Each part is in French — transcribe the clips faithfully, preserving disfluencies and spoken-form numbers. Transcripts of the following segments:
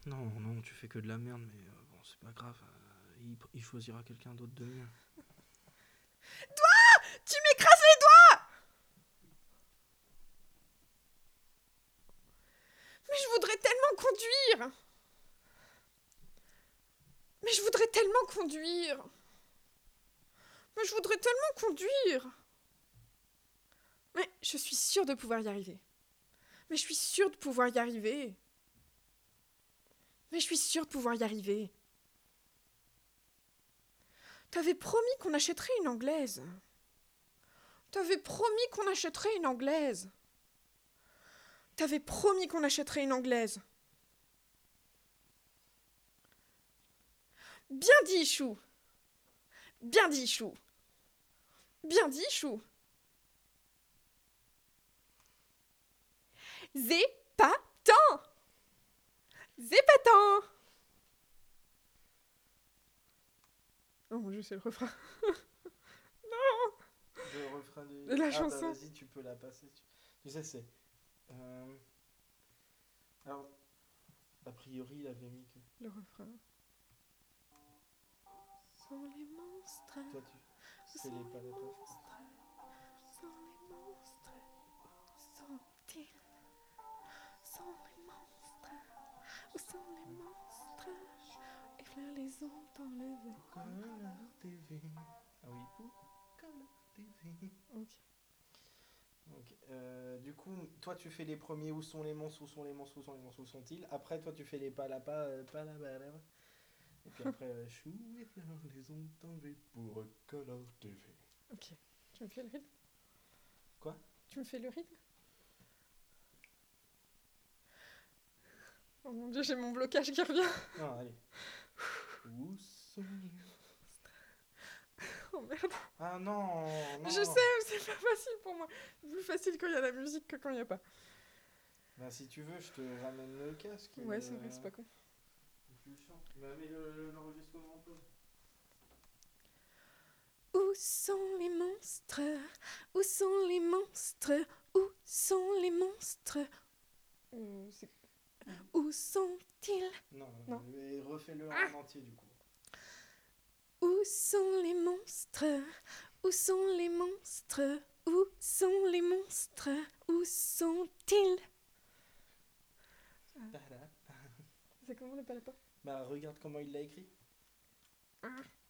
Non, non, tu fais que de la merde, mais euh, bon, c'est pas grave. euh, il, il choisira quelqu'un d'autre de mieux. Tu m'écrases les doigts. Mais je voudrais tellement conduire. Mais je voudrais tellement conduire. Mais je voudrais tellement conduire. Mais je suis sûre de pouvoir y arriver. Mais je suis sûre de pouvoir y arriver. Mais je suis sûre de pouvoir y arriver. T'avais promis qu'on achèterait une anglaise. T'avais promis qu'on achèterait une anglaise. T'avais promis qu'on achèterait une anglaise. Bien dit, Chou. Bien dit, Chou. Bien dit, Chou. Zépatant. Zépatant. Oh mon dieu, c'est le refrain. Le refrain du... De la ah chanson. bah vas-y, tu peux la passer. Tu, tu sais, c'est... Euh... Alors, a priori, il avait mis que... Le refrain. Sont les monstres. Toi, tu... C'est les palapaf. Sont les monstres. Où sont-ils? Sont les monstres. Où sont les monstres? Effleure les ondes enlevées. Color T V. Ah oui, pour Color T V. Ok. Donc, euh, du coup, toi tu fais les premiers où sont les monstres, où sont les monstres, où sont les monstres, où sont-ils. Après, toi tu fais les palapa, euh, palabala. Et puis après, euh, chou et fleurs, les ont enlevés pour Color T V. Ok. Tu me fais le rythme? Quoi? Tu me fais le rythme? Oh mon dieu, j'ai mon blocage qui revient. Non, allez. Où sont les... Oh merde. Ah non, non. Je sais, mais c'est pas facile pour moi. C'est plus facile quand il y a la musique que quand il n'y a pas. Bah si tu veux, je te ramène le casque. Ouais, c'est vrai, euh, c'est pas con. C'est plus chiant. Bah mets le- l'enregistrement en pause. Où sont les monstres? Où sont les monstres? Où sont les monstres? Euh, c'est... Où sont-ils? Non, Non. mais refais-le Ah! en entier du coup. Où sont les monstres? Où sont les monstres? Où sont les monstres? Où sont-ils? Tada. C'est comment le palapa? Bah regarde comment il l'a écrit. Ah.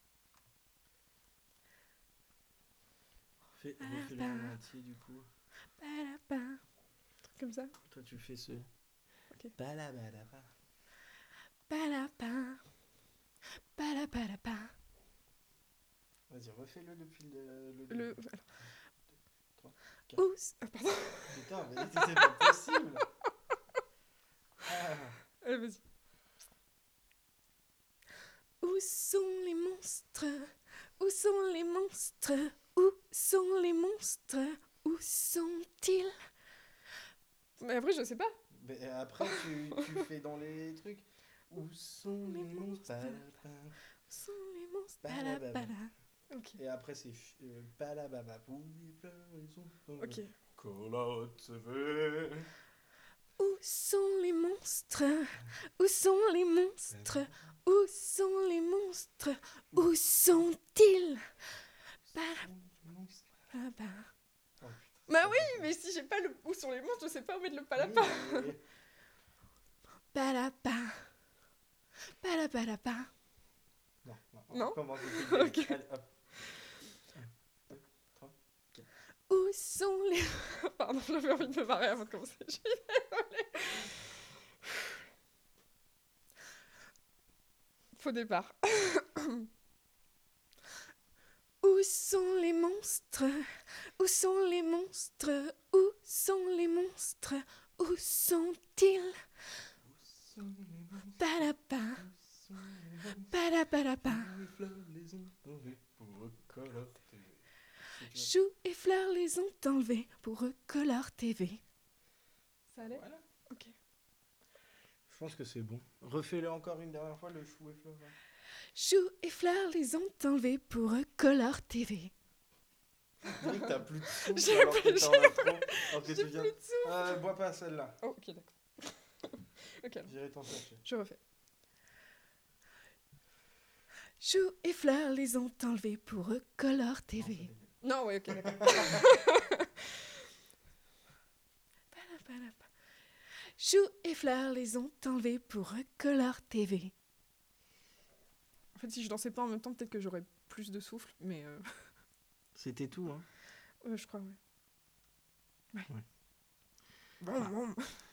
Fais, refais-le en entier du coup. Palapa. Un truc comme ça. Toi tu fais ce. Ok. Balabalaba. Palapa. Palapalapa. Vas-y, refais-le depuis le. Le. Le... début. alors. trois, quatre. Où... Ah, pardon. Putain, mais c'est pas possible. Ah. Allez, vas-y. Où sont les monstres? Où sont les monstres? Où sont les monstres? Où sont-ils? Mais après, je sais pas. Mais après, tu, tu fais dans les trucs. Où sont les monstres? Palapa. Où sont les monstres? Palababa. Palapala. Ok. Et après, c'est euh, palababa. Pour les fleurs, ils sont dans Ok. le Color T V. Où sont les monstres? Où sont les monstres? Où sont les monstres? Où sont-ils? Palapa. Oh, Bah oui, mais si j'ai pas le où sont les monstres, je sais pas où mettre le palapa. mais... Palapa. Palapalapa. Non, non, Non. on commence depuis le début. Ok. Allez, hop. un, deux, trois, quatre. Où sont les... Pardon, j'avais envie de me marrer avant de commencer. Je suis désolée. Faux départ. Où sont les monstres? Où sont les monstres? Où sont les monstres? Où sont-ils? Où sont les monstres? Palapa. Où sont les monstres? Palapalapa. Où les fleurs les ont enlevés pour Color T V. Chou et fleurs les ont enlevés pour Color T V. Ça allait? Voilà. Ok. Je pense que c'est bon. Refais-le encore une dernière fois, le chou et fleurs. Hein. Chou et fleurs les ont enlevés pour Color T V. Tu dis que t'as plus de sous J'ai alors que plus- t'en as trop. Alors que J'ai tu viens... plus de sous. Euh, bois pas celle-là. Oh, ok, d'accord. Ok. alors. J'ai j'irai t'en chercher. Je refais. Choux et fleurs les ont enlevés pour eux, Color T V. Non, ouais, ok, d'accord. Choux et fleurs les ont enlevés pour eux, Color T V. En fait, si je dansais pas en même temps, peut-être que j'aurais plus de souffle, mais... Euh... C'était tout, hein. Euh, je crois, ouais. Ouais. Ouais. Bon, Ah. bon.